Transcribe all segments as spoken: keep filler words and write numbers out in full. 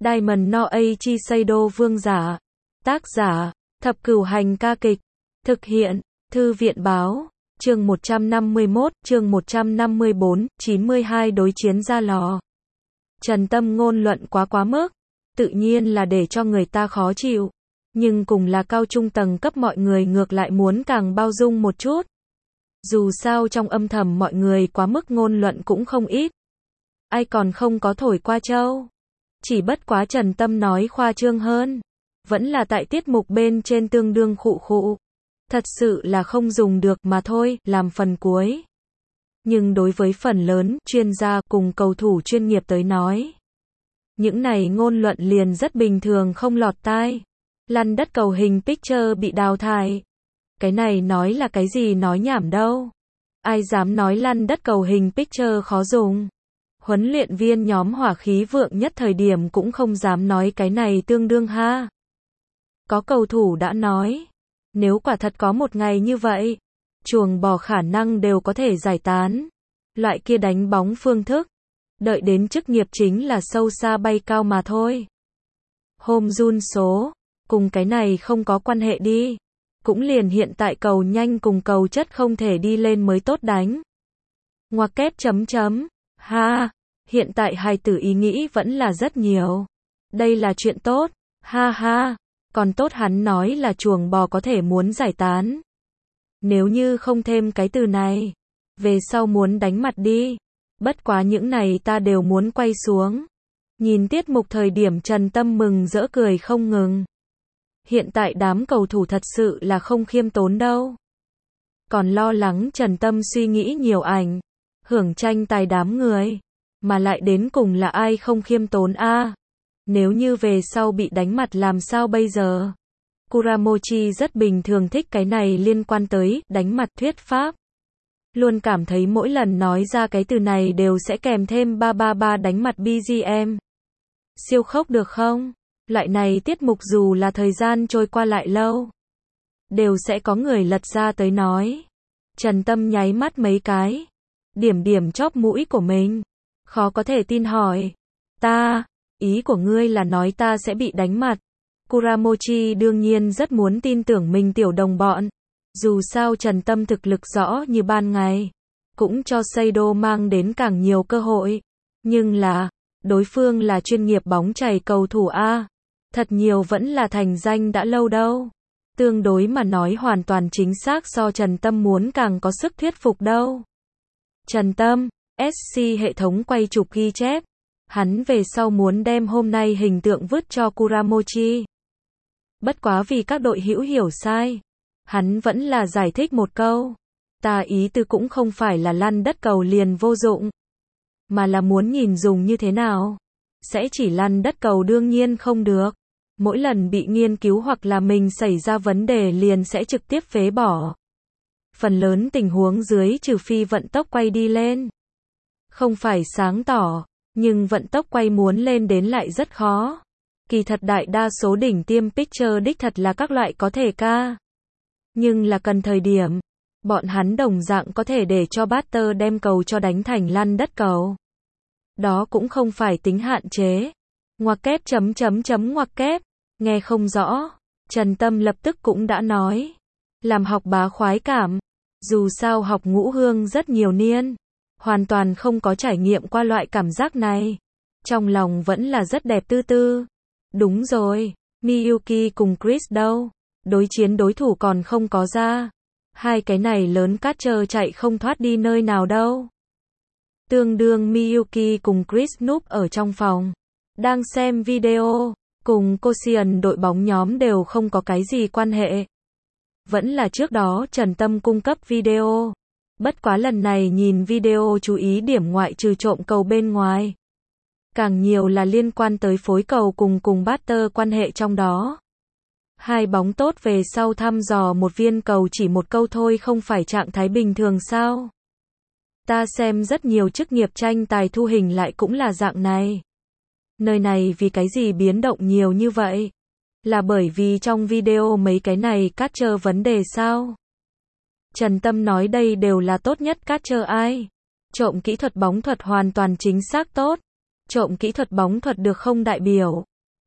Diamond no Aichi Seido Vương giả. Tác giả, Thập Cửu Hành ca kịch. Thực hiện, Thư viện báo. Chương một trăm năm mươi mốt, chương một trăm năm mươi bốn, chín mươi hai đối chiến Gia Lò. Trần Tâm ngôn luận quá quá mức, tự nhiên là để cho người ta khó chịu. Nhưng cùng là cao trung tầng cấp mọi người ngược lại muốn càng bao dung một chút. Dù sao trong âm thầm mọi người quá mức ngôn luận cũng không ít. Ai còn không có thổi qua châu. Chỉ bất quá Trần Tâm nói khoa trương hơn. Vẫn là tại tiết mục bên trên tương đương khụ khụ. Thật sự là không dùng được mà thôi, làm phần cuối. Nhưng đối với phần lớn, chuyên gia cùng cầu thủ chuyên nghiệp tới nói. Những này ngôn luận liền rất bình thường không lọt tai. Lăn đất cầu hình picture bị đào thải. Cái này nói là cái gì nói nhảm đâu. Ai dám nói lăn đất cầu hình picture khó dùng. Huấn luyện viên nhóm hỏa khí vượng nhất thời điểm cũng không dám nói cái này tương đương ha. Có cầu thủ đã nói. Nếu quả thật có một ngày như vậy, chuồng bò khả năng đều có thể giải tán. Loại kia đánh bóng phương thức. Đợi đến chức nghiệp chính là sâu xa bay cao mà thôi. Hôm run số. Cùng cái này không có quan hệ đi. Cũng liền hiện tại cầu nhanh cùng cầu chất không thể đi lên mới tốt đánh. Ngoặc kép chấm chấm. Ha. Hiện tại hài tử ý nghĩ vẫn là rất nhiều. Đây là chuyện tốt. Ha ha. Còn tốt hắn nói là chuồng bò có thể muốn giải tán. Nếu như không thêm cái từ này. Về sau muốn đánh mặt đi. Bất quá những này ta đều muốn quay xuống. Nhìn tiết mục thời điểm Trần Tâm mừng rỡ cười không ngừng. Hiện tại đám cầu thủ thật sự là không khiêm tốn đâu. Còn lo lắng Trần Tâm suy nghĩ nhiều ảnh. Hưởng tranh tài đám người. Mà lại đến cùng là ai không khiêm tốn a? À? Nếu như về sau bị đánh mặt làm sao bây giờ? Kuramochi rất bình thường thích cái này liên quan tới đánh mặt thuyết pháp. Luôn cảm thấy mỗi lần nói ra cái từ này đều sẽ kèm thêm ba ba ba đánh mặt bê giê em. Siêu khốc được không? Loại này tiết mục dù là thời gian trôi qua lại lâu. Đều sẽ có người lật ra tới nói. Trần Tâm nháy mắt mấy cái. Điểm điểm chóp mũi của mình. Khó có thể tin hỏi. Ta, ý của ngươi là nói ta sẽ bị đánh mặt. Kuramochi đương nhiên rất muốn tin tưởng mình tiểu đồng bọn. Dù sao Trần Tâm thực lực rõ như ban ngày. Cũng cho Seido mang đến càng nhiều cơ hội. Nhưng là, đối phương là chuyên nghiệp bóng chày cầu thủ A. Thật nhiều vẫn là thành danh đã lâu đâu. Tương đối mà nói hoàn toàn chính xác so Trần Tâm muốn càng có sức thuyết phục đâu. Trần Tâm, ét xê hệ thống quay chụp ghi chép. Hắn về sau muốn đem hôm nay hình tượng vứt cho Kuramochi. Bất quá vì các đội hữu hiểu sai. Hắn vẫn là giải thích một câu. Ta ý tư cũng không phải là lăn đất cầu liền vô dụng. Mà là muốn nhìn dùng như thế nào. Sẽ chỉ lăn đất cầu đương nhiên không được. Mỗi lần bị nghiên cứu hoặc là mình xảy ra vấn đề liền sẽ trực tiếp phế bỏ. Phần lớn tình huống dưới trừ phi vận tốc quay đi lên. Không phải sáng tỏ, nhưng vận tốc quay muốn lên đến lại rất khó. Kỳ thật đại đa số đỉnh tiêm picture đích thật là các loại có thể ca. Nhưng là cần thời điểm. Bọn hắn đồng dạng có thể để cho batter đem cầu cho đánh thành lăn đất cầu. Đó cũng không phải tính hạn chế. Ngoặc kép chấm chấm chấm ngoặc kép. Nghe không rõ. Trần Tâm lập tức cũng đã nói. Làm học bá khoái cảm. Dù sao học ngũ hương rất nhiều niên. Hoàn toàn không có trải nghiệm qua loại cảm giác này. Trong lòng vẫn là rất đẹp tư tư. Đúng rồi. Miyuki cùng Chris đâu? Đối chiến đối thủ còn không có ra. Hai cái này lớn catcher chạy không thoát đi nơi nào đâu. Tương đương Miyuki cùng Chris núp ở trong phòng. Đang xem video. Cùng Korean đội bóng nhóm đều không có cái gì quan hệ. Vẫn là trước đó Trần Tâm cung cấp video. Bất quá lần này nhìn video chú ý điểm ngoại trừ trộm cầu bên ngoài. Càng nhiều là liên quan tới phối cầu cùng cùng batter quan hệ trong đó. Hai bóng tốt về sau thăm dò một viên cầu chỉ một câu thôi không phải trạng thái bình thường sao? Ta xem rất nhiều chức nghiệp tranh tài thu hình lại cũng là dạng này. Nơi này vì cái gì biến động nhiều như vậy? Là bởi vì trong video mấy cái này catcher vấn đề sao? Trần Tâm nói đây đều là tốt nhất catcher ai? Trộm kỹ thuật bóng thuật hoàn toàn chính xác tốt. Trộm kỹ thuật bóng thuật được không đại biểu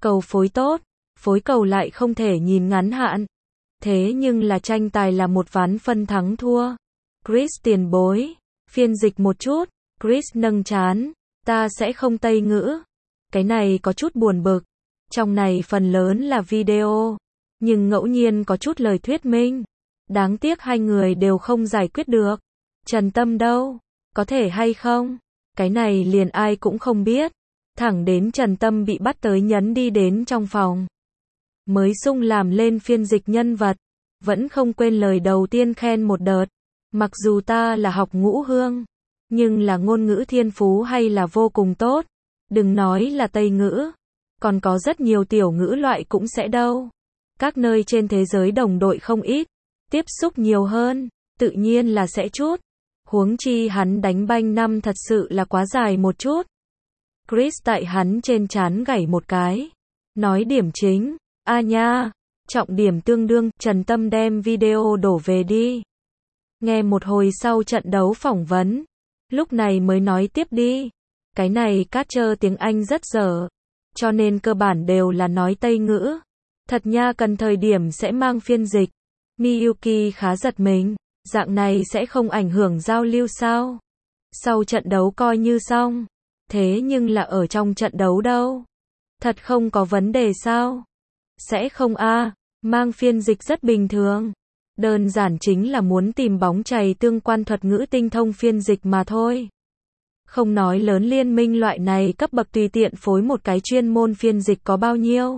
Cầu phối tốt, phối cầu lại không thể nhìn ngắn hạn. Thế nhưng là tranh tài là một ván phân thắng thua. Chris tiền bối, phiên dịch một chút. Chris nâng trán, ta sẽ không Tây ngữ. Cái này có chút buồn bực. Trong này phần lớn là video, nhưng ngẫu nhiên có chút lời thuyết minh. Đáng tiếc hai người đều không giải quyết được. Trần Tâm đâu? Có thể hay không? Cái này liền ai cũng không biết. Thẳng đến Trần Tâm bị bắt tới nhấn đi đến trong phòng. Mới sung làm lên phiên dịch nhân vật. Vẫn không quên lời đầu tiên khen một đợt. Mặc dù ta là học ngũ hương, nhưng là ngôn ngữ thiên phú hay là vô cùng tốt. Đừng nói là Tây ngữ, còn có rất nhiều tiểu ngữ loại cũng sẽ đâu. Các nơi trên thế giới đồng đội không ít, tiếp xúc nhiều hơn, tự nhiên là sẽ chút. Huống chi hắn đánh banh năm thật sự là quá dài một chút. Chris tại hắn trên trán gảy một cái. Nói điểm chính, a nha, trọng điểm tương đương, Trần Tâm đem video đổ về đi. Nghe một hồi sau trận đấu phỏng vấn, lúc này mới nói tiếp đi. Cái này Catcher tiếng Anh rất dở, cho nên cơ bản đều là nói Tây ngữ. Thật nha, cần thời điểm sẽ mang phiên dịch. Miyuki khá giật mình, dạng này sẽ không ảnh hưởng giao lưu sao? Sau trận đấu coi như xong. Thế nhưng là ở trong trận đấu đâu? Thật không có vấn đề sao? Sẽ không a, mang phiên dịch rất bình thường. Đơn giản chính là muốn tìm bóng chày tương quan thuật ngữ tinh thông phiên dịch mà thôi. Không nói lớn liên minh loại này cấp bậc tùy tiện phối một cái chuyên môn phiên dịch có bao nhiêu.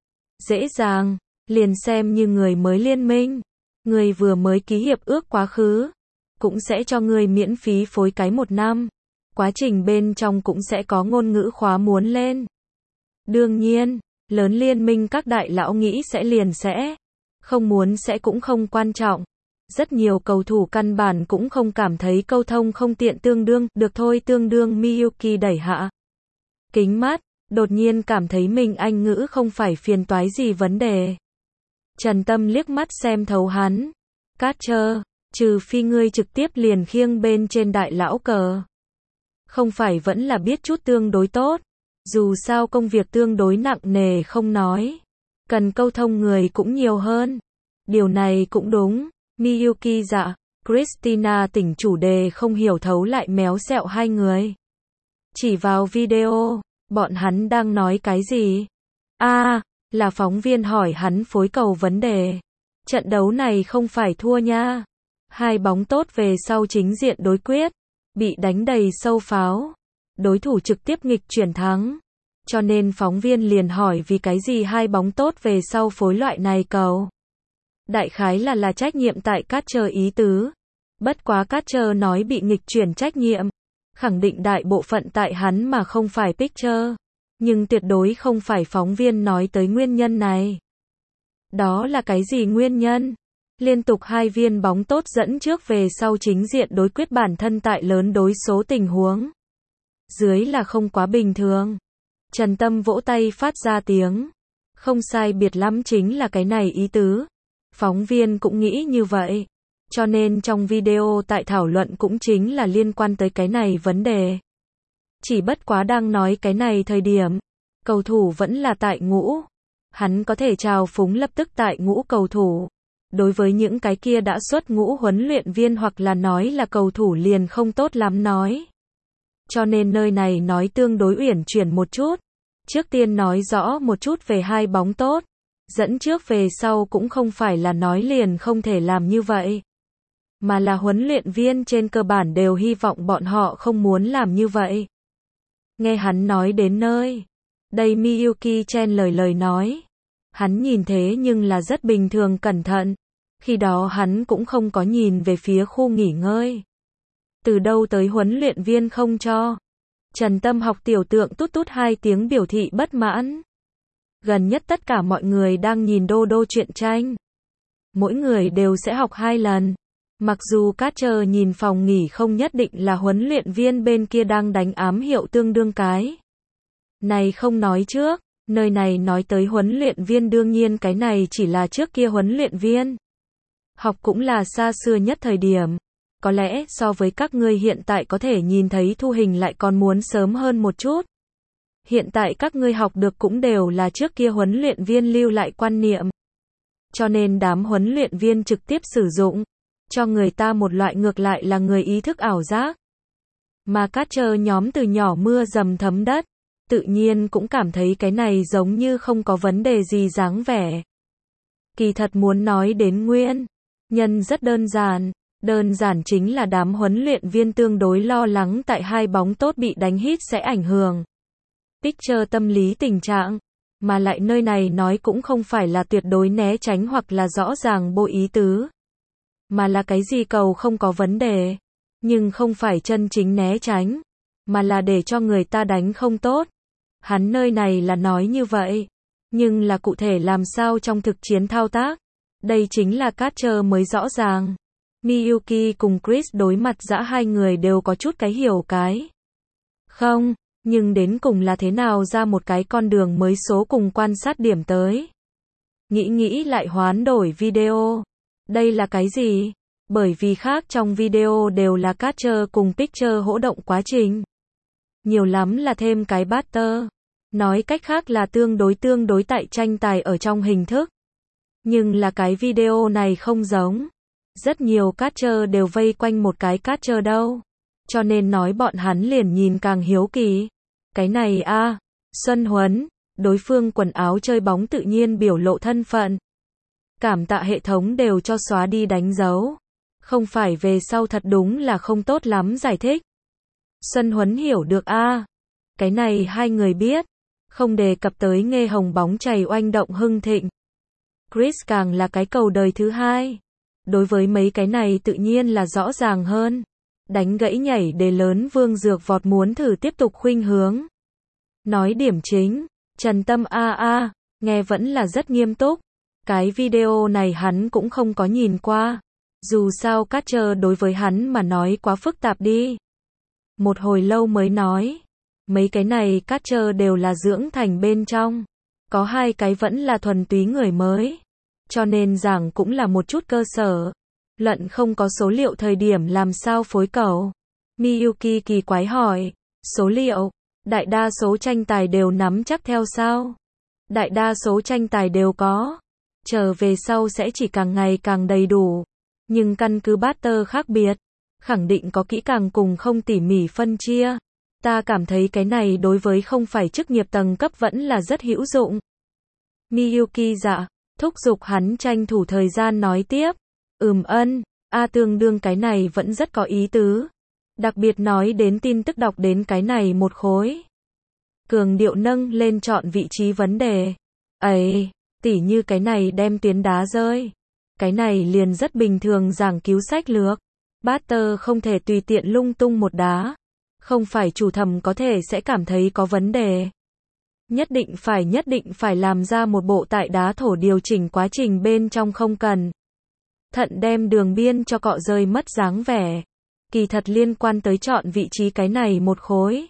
Dễ dàng, liền xem như người mới liên minh. Người vừa mới ký hiệp ước quá khứ, cũng sẽ cho người miễn phí phối cái một năm. Quá trình bên trong cũng sẽ có ngôn ngữ khóa muốn lên. Đương nhiên, lớn liên minh các đại lão nghĩ sẽ liền sẽ. Không muốn sẽ cũng không quan trọng. Rất nhiều cầu thủ căn bản cũng không cảm thấy câu thông không tiện tương đương, được thôi tương đương Miyuki đẩy hạ kính mắt, đột nhiên cảm thấy mình Anh ngữ không phải phiền toái gì vấn đề. Trần Tâm liếc mắt xem thấu hắn. Catcher, trừ phi ngươi trực tiếp liền khiêng bên trên đại lão cờ. Không phải vẫn là biết chút tương đối tốt. Dù sao công việc tương đối nặng nề không nói. Cần câu thông người cũng nhiều hơn. Điều này cũng đúng. Miyuki dạ. Christina tỉnh chủ đề không hiểu thấu lại méo xẹo hai người. Chỉ vào video, bọn hắn đang nói cái gì? A, à, là phóng viên hỏi hắn phối cầu vấn đề. Trận đấu này không phải thua nha. Hai bóng tốt về sau chính diện đối quyết. Bị đánh đầy sâu pháo. Đối thủ trực tiếp nghịch chuyển thắng. Cho nên phóng viên liền hỏi vì cái gì hai bóng tốt về sau phối loại này cầu. Đại khái là là trách nhiệm tại Catcher ý tứ. Bất quá Catcher nói bị nghịch chuyển trách nhiệm. Khẳng định đại bộ phận tại hắn mà không phải Pitcher. Nhưng tuyệt đối không phải phóng viên nói tới nguyên nhân này. Đó là cái gì nguyên nhân? Liên tục hai viên bóng tốt dẫn trước về sau chính diện đối quyết bản thân tại lớn đối số tình huống. Dưới là không quá bình thường. Trần Tâm vỗ tay phát ra tiếng. Không sai biệt lắm chính là cái này ý tứ. Phóng viên cũng nghĩ như vậy. Cho nên trong video tại thảo luận cũng chính là liên quan tới cái này vấn đề. Chỉ bất quá đang nói cái này thời điểm. Cầu thủ vẫn là tại ngũ. Hắn có thể chào phúng lập tức tại ngũ cầu thủ. Đối với những cái kia đã xuất ngũ huấn luyện viên hoặc là nói là cầu thủ liền không tốt lắm nói. Cho nên nơi này nói tương đối uyển chuyển một chút. Trước tiên nói rõ một chút về hai bóng tốt. Dẫn trước về sau cũng không phải là nói liền không thể làm như vậy. Mà là huấn luyện viên trên cơ bản đều hy vọng bọn họ không muốn làm như vậy. Nghe hắn nói đến nơi. Đây Miyuki chen lời lời nói. Hắn nhìn thế nhưng là rất bình thường cẩn thận. Khi đó hắn cũng không có nhìn về phía khu nghỉ ngơi. Từ đâu tới huấn luyện viên không cho. Trần Tâm học tiểu tượng tút tút hai tiếng biểu thị bất mãn. Gần nhất tất cả mọi người đang nhìn đô đô truyện tranh. Mỗi người đều sẽ học hai lần. Mặc dù Catcher nhìn phòng nghỉ không nhất định là huấn luyện viên bên kia đang đánh ám hiệu tương đương cái. Này không nói trước, nơi này nói tới huấn luyện viên đương nhiên cái này chỉ là trước kia huấn luyện viên. Học cũng là xa xưa nhất thời điểm. Có lẽ so với các ngươi hiện tại có thể nhìn thấy thu hình lại còn muốn sớm hơn một chút. Hiện tại các ngươi học được cũng đều là trước kia huấn luyện viên lưu lại quan niệm. Cho nên đám huấn luyện viên trực tiếp sử dụng, cho người ta một loại ngược lại là người ý thức ảo giác. Mà catcher nhóm từ nhỏ mưa dầm thấm đất, tự nhiên cũng cảm thấy cái này giống như không có vấn đề gì dáng vẻ. Kỳ thật muốn nói đến nguyên nhân rất đơn giản, đơn giản chính là đám huấn luyện viên tương đối lo lắng tại hai bóng tốt bị đánh hit sẽ ảnh hưởng pitcher tâm lý tình trạng, mà lại nơi này nói cũng không phải là tuyệt đối né tránh hoặc là rõ ràng bội ý tứ, mà là cái gì cầu không có vấn đề, nhưng không phải chân chính né tránh, mà là để cho người ta đánh không tốt. Hắn nơi này là nói như vậy, nhưng là cụ thể làm sao trong thực chiến thao tác, đây chính là catcher mới rõ ràng. Miyuki cùng Chris đối mặt dã hai người đều có chút cái hiểu cái không, nhưng đến cùng là thế nào ra một cái con đường mới số cùng quan sát điểm tới. Nghĩ nghĩ lại hoán đổi video. Đây là cái gì? Bởi vì khác trong video đều là catcher cùng pitcher hỗ động quá trình. Nhiều lắm là thêm cái batter. Nói cách khác là tương đối tương đối tại tranh tài ở trong hình thức. Nhưng là cái video này không giống. Rất nhiều catcher đều vây quanh một cái catcher đâu. Cho nên nói bọn hắn liền nhìn càng hiếu kỳ. Cái này a à, Xuân Huấn, đối phương quần áo chơi bóng tự nhiên biểu lộ thân phận. Cảm tạ hệ thống đều cho xóa đi đánh dấu. Không phải về sau thật đúng là không tốt lắm giải thích. Xuân Huấn hiểu được a à, cái này hai người biết. Không đề cập tới nghe hồng bóng chày oanh động hưng thịnh. Chris càng là cái cầu đời thứ hai. Đối với mấy cái này tự nhiên là rõ ràng hơn. Đánh gãy nhảy đề lớn Vương Dược vọt muốn thử tiếp tục khuynh hướng. Nói điểm chính, Trần Tâm a a, nghe vẫn là rất nghiêm túc. Cái video này hắn cũng không có nhìn qua. Dù sao catcher đối với hắn mà nói quá phức tạp đi. Một hồi lâu mới nói. Mấy cái này catcher đều là dưỡng thành bên trong. Có hai cái vẫn là thuần túy người mới. Cho nên giảng cũng là một chút cơ sở. Luận không có số liệu thời điểm làm sao phối cầu. Miyuki kỳ quái hỏi. Số liệu, đại đa số tranh tài đều nắm chắc theo sao? Đại đa số tranh tài đều có. Trở về sau sẽ chỉ càng ngày càng đầy đủ. Nhưng căn cứ batter khác biệt, khẳng định có kỹ càng cùng không tỉ mỉ phân chia. Ta cảm thấy cái này đối với không phải chức nghiệp tầng cấp vẫn là rất hữu dụng. Miyuki dạ, thúc giục hắn tranh thủ thời gian nói tiếp. Ừm ân, a tương đương cái này vẫn rất có ý tứ. Đặc biệt nói đến tin tức đọc đến cái này một khối. Cường điệu nâng lên chọn vị trí vấn đề. Ấy, tỉ như cái này đem tuyến đá rơi. Cái này liền rất bình thường giảng cứu sách lược. Batter không thể tùy tiện lung tung một đá. Không phải chủ thầm có thể sẽ cảm thấy có vấn đề. Nhất định phải nhất định phải làm ra một bộ tại đá thổ điều chỉnh quá trình bên trong không cần. Thận đem đường biên cho cọ rơi mất dáng vẻ. Kỳ thật liên quan tới chọn vị trí cái này một khối.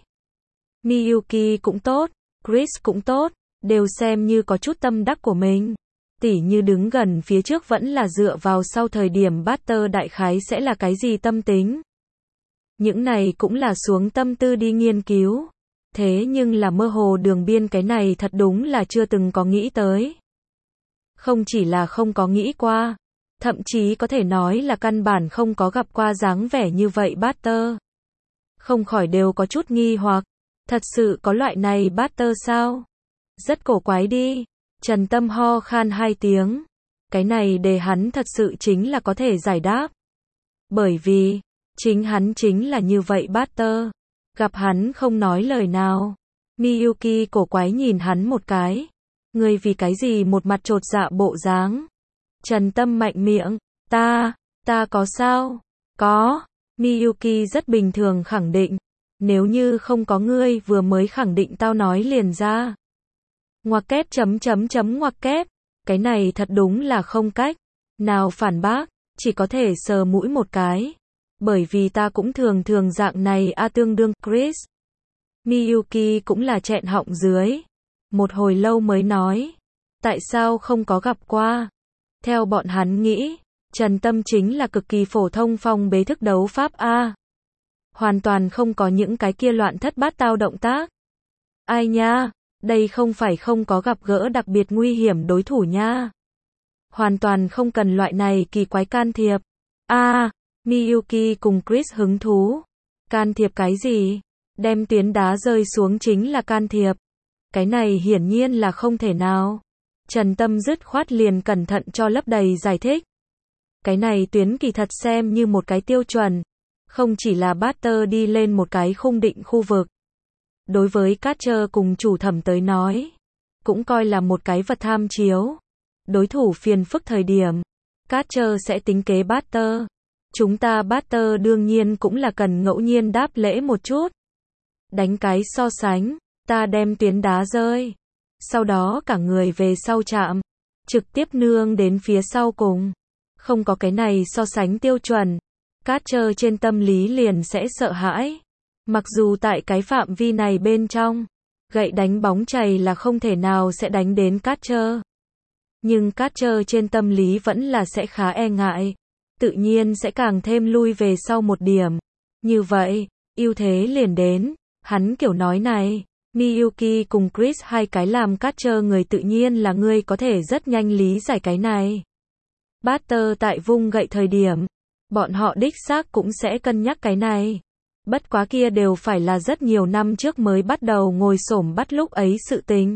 Miyuki cũng tốt, Chris cũng tốt, đều xem như có chút tâm đắc của mình. Tỉ như đứng gần phía trước vẫn là dựa vào sau thời điểm batter đại khái sẽ là cái gì tâm tính. Những này cũng là xuống tâm tư đi nghiên cứu. Thế nhưng là mơ hồ đường biên cái này thật đúng là chưa từng có nghĩ tới. Không chỉ là không có nghĩ qua, thậm chí có thể nói là căn bản không có gặp qua dáng vẻ như vậy batter. Không khỏi đều có chút nghi hoặc, thật sự có loại này batter sao? Rất cổ quái đi. Trần Tâm ho khan hai tiếng. Cái này để hắn thật sự chính là có thể giải đáp. Bởi vì, chính hắn chính là như vậy batter. Gặp hắn không nói lời nào. Miyuki cổ quái nhìn hắn một cái. Ngươi vì cái gì một mặt chột dạ bộ dáng? Trần Tâm mạnh miệng. Ta, ta có sao? Có. Miyuki rất bình thường khẳng định. Nếu như không có ngươi vừa mới khẳng định tao nói liền ra. Ngoặc kép chấm chấm chấm ngoặc kép. Cái này thật đúng là không cách nào phản bác, chỉ có thể sờ mũi một cái. Bởi vì ta cũng thường thường dạng này a tương đương Chris. Miyuki cũng là chẹn họng dưới. Một hồi lâu mới nói. Tại sao không có gặp qua? Theo bọn hắn nghĩ, Trần Tâm chính là cực kỳ phổ thông phong bế thức đấu pháp A. Hoàn toàn không có những cái kia loạn thất bát tao động tác. Ai nha, đây không phải không có gặp gỡ đặc biệt nguy hiểm đối thủ nha. Hoàn toàn không cần loại này kỳ quái can thiệp. A, à, Miyuki cùng Chris hứng thú. Can thiệp cái gì? Đem tuyến đá rơi xuống chính là can thiệp. Cái này hiển nhiên là không thể nào. Trần Tâm dứt khoát liền cẩn thận cho lấp đầy giải thích. Cái này tuyến kỳ thật xem như một cái tiêu chuẩn. Không chỉ là batter đi lên một cái khung định khu vực. Đối với catcher cùng chủ thẩm tới nói, cũng coi là một cái vật tham chiếu. Đối thủ phiền phức thời điểm, catcher sẽ tính kế batter. Chúng ta batter đương nhiên cũng là cần ngẫu nhiên đáp lễ một chút. Đánh cái so sánh, ta đem tuyến đá rơi. Sau đó cả người về sau chạm, trực tiếp nương đến phía sau cùng. Không có cái này so sánh tiêu chuẩn. Catcher trên tâm lý liền sẽ sợ hãi. Mặc dù tại cái phạm vi này bên trong, gậy đánh bóng chày là không thể nào sẽ đánh đến catcher. Nhưng catcher trên tâm lý vẫn là sẽ khá e ngại. Tự nhiên sẽ càng thêm lui về sau một điểm. Như vậy, ưu thế liền đến. Hắn kiểu nói này, Miyuki cùng Chris hai cái làm catcher người tự nhiên là ngươi có thể rất nhanh lý giải cái này. Batter tại vung gậy thời điểm, bọn họ đích xác cũng sẽ cân nhắc cái này. Bất quá kia đều phải là rất nhiều năm trước mới bắt đầu ngồi xổm bắt lúc ấy sự tình.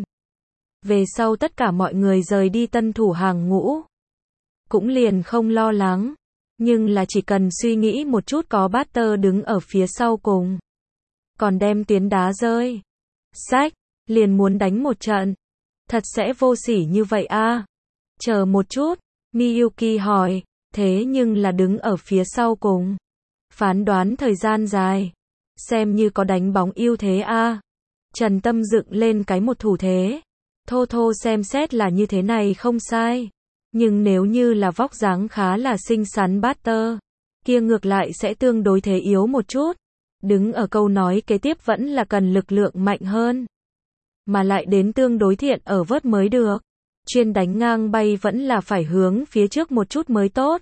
Về sau tất cả mọi người rời đi tân thủ hàng ngũ. Cũng liền không lo lắng. Nhưng là chỉ cần suy nghĩ một chút có batter đứng ở phía sau cùng. Còn đem tuyến đá rơi. Sách, liền muốn đánh một trận. Thật sẽ vô sỉ như vậy a? À? Chờ một chút, Miyuki hỏi, thế nhưng là đứng ở phía sau cùng. Phán đoán thời gian dài. Xem như có đánh bóng ưu thế a. À? Trần Tâm dựng lên cái một thủ thế. Thô thô xem xét là như thế này không sai. Nhưng nếu như là vóc dáng khá là xinh xắn batter, kia ngược lại sẽ tương đối thế yếu một chút. Đứng ở câu nói kế tiếp vẫn là cần lực lượng mạnh hơn. Mà lại đến tương đối thiện ở vớt mới được. Chuyên đánh ngang bay vẫn là phải hướng phía trước một chút mới tốt.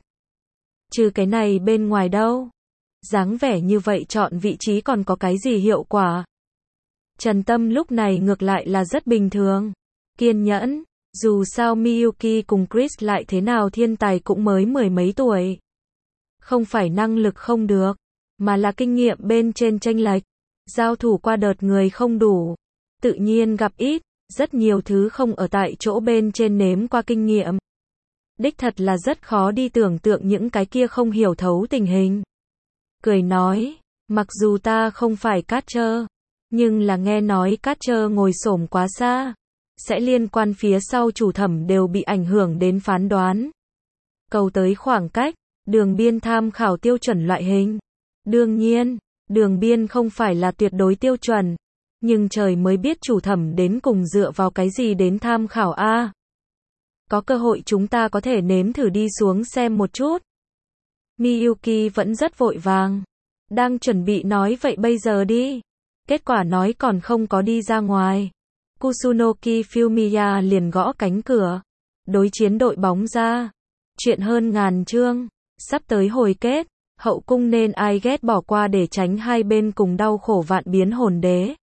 Trừ cái này bên ngoài đâu. Dáng vẻ như vậy chọn vị trí còn có cái gì hiệu quả. Trần Tâm lúc này ngược lại là rất bình thường. Kiên nhẫn. Dù sao Miyuki cùng Chris lại thế nào thiên tài cũng mới mười mấy tuổi. Không phải năng lực không được, mà là kinh nghiệm bên trên chênh lệch. Giao thủ qua đợt người không đủ. Tự nhiên gặp ít, rất nhiều thứ không ở tại chỗ bên trên nếm qua kinh nghiệm. Đích thật là rất khó đi tưởng tượng những cái kia không hiểu thấu tình hình. Cười nói, mặc dù ta không phải catcher, nhưng là nghe nói catcher ngồi xổm quá xa. Sẽ liên quan phía sau chủ thẩm đều bị ảnh hưởng đến phán đoán. Cầu tới khoảng cách, đường biên tham khảo tiêu chuẩn loại hình. Đương nhiên, đường biên không phải là tuyệt đối tiêu chuẩn. Nhưng trời mới biết chủ thẩm đến cùng dựa vào cái gì đến tham khảo a. Có cơ hội chúng ta có thể nếm thử đi xuống xem một chút. Miyuki vẫn rất vội vàng. Đang chuẩn bị nói vậy bây giờ đi. Kết quả nói còn không có đi ra ngoài. Kusunoki Fumiya liền gõ cánh cửa. Đối chiến đội bóng ra. Chuyện hơn ngàn chương. Sắp tới hồi kết. Hậu cung nên ai ghét bỏ qua để tránh hai bên cùng đau khổ vạn biến hồn đế.